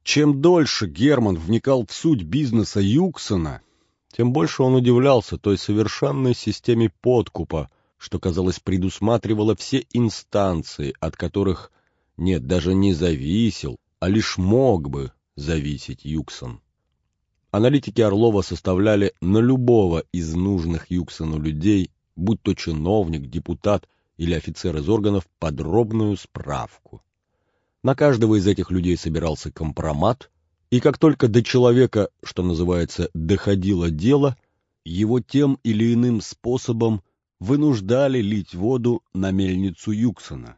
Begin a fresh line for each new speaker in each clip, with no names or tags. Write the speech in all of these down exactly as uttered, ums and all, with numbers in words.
Чем дольше Герман вникал в суть бизнеса Юксона, тем больше он удивлялся той совершенной системе подкупа, что, казалось, предусматривало все инстанции, от которых, нет, даже не зависел, а лишь мог бы зависеть Юксон. Аналитики Орлова составляли на любого из нужных Юксону людей, будь то чиновник, депутат или офицер из органов, подробную справку. На каждого из этих людей собирался компромат, и как только до человека, что называется, доходило дело, его тем или иным способом вынуждали лить воду на мельницу Юксона.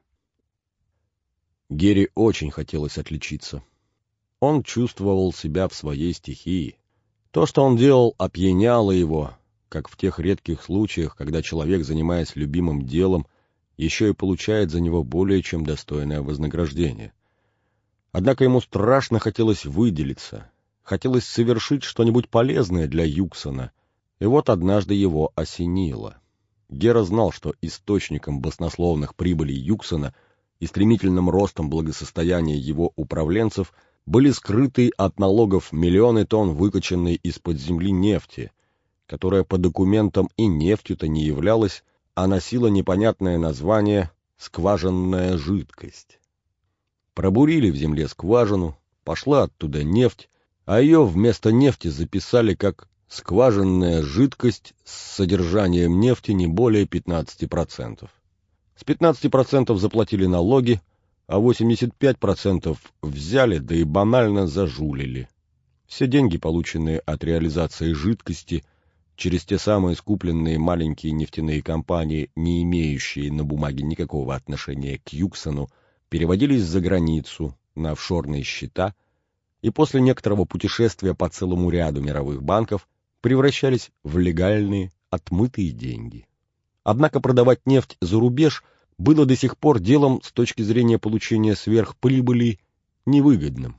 Гере очень хотелось отличиться. Он чувствовал себя в своей стихии. То, что он делал, опьяняло его, как в тех редких случаях, когда человек, занимаясь любимым делом, еще и получает за него более чем достойное вознаграждение. Однако ему страшно хотелось выделиться, хотелось совершить что-нибудь полезное для Юксона, и вот однажды его осенило. Гера знал, что источником баснословных прибылей Юксона и стремительным ростом благосостояния его управленцев были скрытые от налогов миллионы тонн выкачанной из-под земли нефти, которая по документам и нефтью-то не являлась, а носила непонятное название «скважинная жидкость». Пробурили в земле скважину, пошла оттуда нефть, а ее вместо нефти записали как «скважинная жидкость с содержанием нефти не более пятнадцати процентов». С пятнадцати процентов заплатили налоги, а восемьдесят пять процентов взяли, да и банально зажулили. Все деньги, полученные от реализации жидкости, через те самые скупленные маленькие нефтяные компании, не имеющие на бумаге никакого отношения к Юксону, переводились за границу на офшорные счета и после некоторого путешествия по целому ряду мировых банков превращались в легальные отмытые деньги. Однако продавать нефть за рубеж было до сих пор делом с точки зрения получения сверхприбыли невыгодным.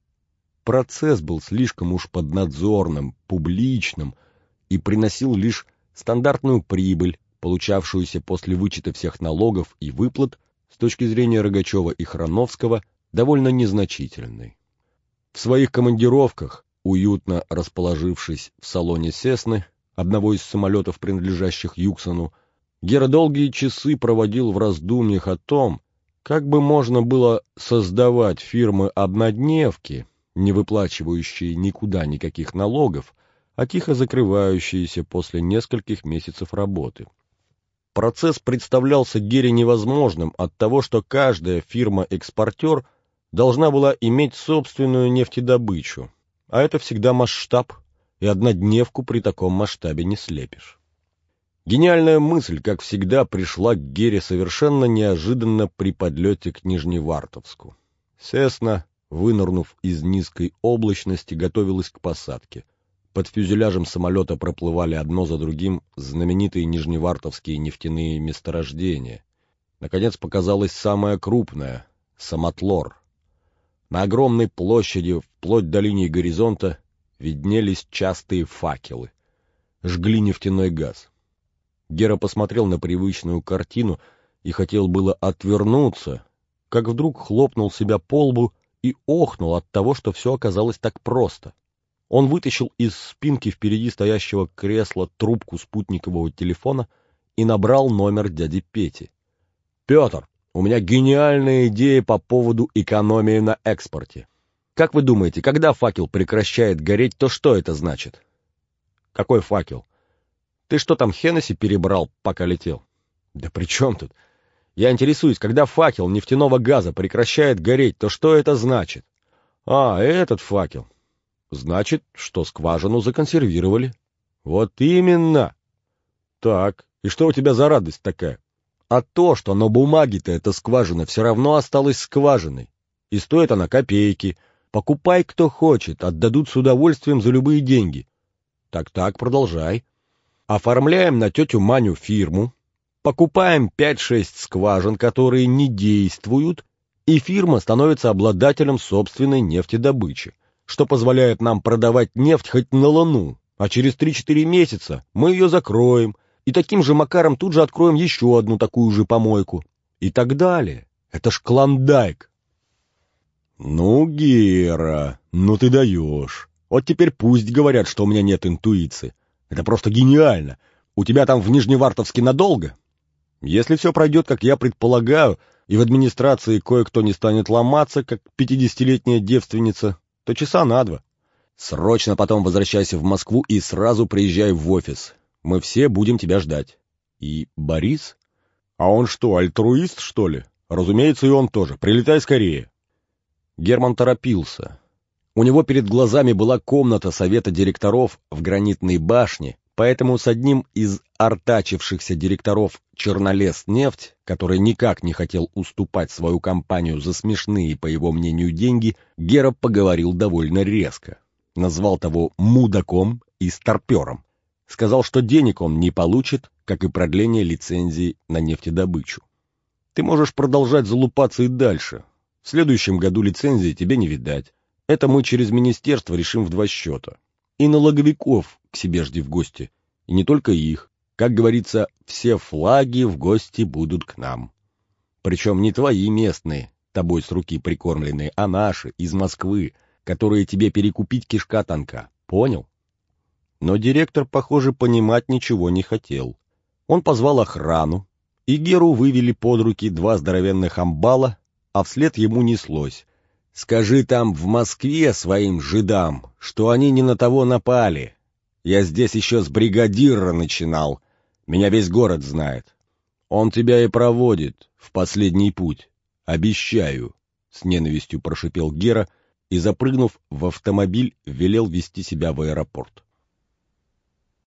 Процесс был слишком уж поднадзорным, публичным и приносил лишь стандартную прибыль, получавшуюся после вычета всех налогов и выплат, с точки зрения Рогачева и Храновского, довольно незначительной. В своих командировках, уютно расположившись в салоне «Сесны», одного из самолетов, принадлежащих Юксону, Гера долгие часы проводил в раздумьях о том, как бы можно было создавать фирмы-однодневки, не выплачивающие никуда никаких налогов, а тихо закрывающиеся после нескольких месяцев работы. Процесс представлялся Гере невозможным от того, что каждая фирма-экспортер должна была иметь собственную нефтедобычу, а это всегда масштаб, и однодневку при таком масштабе не слепишь. Гениальная мысль, как всегда, пришла к Гере совершенно неожиданно при подлете к Нижневартовску. Сесна, вынырнув из низкой облачности, готовилась к посадке. Под фюзеляжем самолета проплывали одно за другим знаменитые нижневартовские нефтяные месторождения. Наконец показалось самое крупное — Самотлор. На огромной площади, вплоть до линии горизонта, виднелись частые факелы. Жгли нефтяной газ. Гера посмотрел на привычную картину и хотел было отвернуться, как вдруг хлопнул себя по лбу и охнул от того, что все оказалось так просто. Он вытащил из спинки впереди стоящего кресла трубку спутникового телефона и набрал номер дяди Пети. «Петр, у меня гениальная идея по поводу экономии на экспорте. Как вы думаете, когда факел прекращает гореть, то что это значит?» «Какой факел? Ты что там, Хеннесси перебрал, пока летел?» «Да при чем тут? Я интересуюсь, когда факел нефтяного газа прекращает гореть, то что это значит?» «А, этот факел. Значит, что скважину законсервировали». «Вот именно!» «Так, и что у тебя за радость такая?» «А то, что на бумаге-то эта скважина все равно осталась скважиной. И стоит она копейки. Покупай кто хочет, отдадут с удовольствием за любые деньги». «Так-так, продолжай». «Оформляем на тетю Маню фирму, покупаем пять-шесть скважин, которые не действуют, и фирма становится обладателем собственной нефтедобычи, что позволяет нам продавать нефть хоть на Луну, а через три-четыре месяца мы ее закроем, и таким же макаром тут же откроем еще одну такую же помойку. И так далее. Это ж клондайк». Ну, Гера, ну ты даешь. Вот теперь пусть говорят, что у меня нет интуиции. Это просто гениально. У тебя там в Нижневартовске надолго? Если все пройдет, как я предполагаю, и в администрации кое-кто не станет ломаться, как пятидесятилетняя девственница, то часа на два. Срочно потом возвращайся в Москву и сразу приезжай в офис. Мы все будем тебя ждать. И Борис? А он что, альтруист, что ли? Разумеется, и он тоже. Прилетай скорее. Герман торопился. У него перед глазами была комната совета директоров в гранитной башне, поэтому с одним из артачившихся директоров Чернолеснефть, который никак не хотел уступать свою компанию за смешные, по его мнению, деньги, Гера поговорил довольно резко. Назвал того мудаком и старпером. Сказал, что денег он не получит, как и продление лицензии на нефтедобычу. Ты можешь продолжать залупаться и дальше. В следующем году лицензии тебе не видать. Это мы через министерство решим в два счета. И налоговиков к себе жди в гости. И не только их. Как говорится, все флаги в гости будут к нам. Причем не твои местные, тобой с руки прикормленные, а наши, из Москвы, которые тебе перекупить кишка тонка. Понял? Но директор, похоже, понимать ничего не хотел. Он позвал охрану, и Геру вывели под руки два здоровенных амбала, а вслед ему неслось: «Скажи там в Москве своим жидам, что они не на того напали. Я здесь еще с бригадира начинал. Меня весь город знает. Он тебя и проводит в последний путь. Обещаю», — с ненавистью прошипел Гера и, запрыгнув в автомобиль, велел вести себя в аэропорт.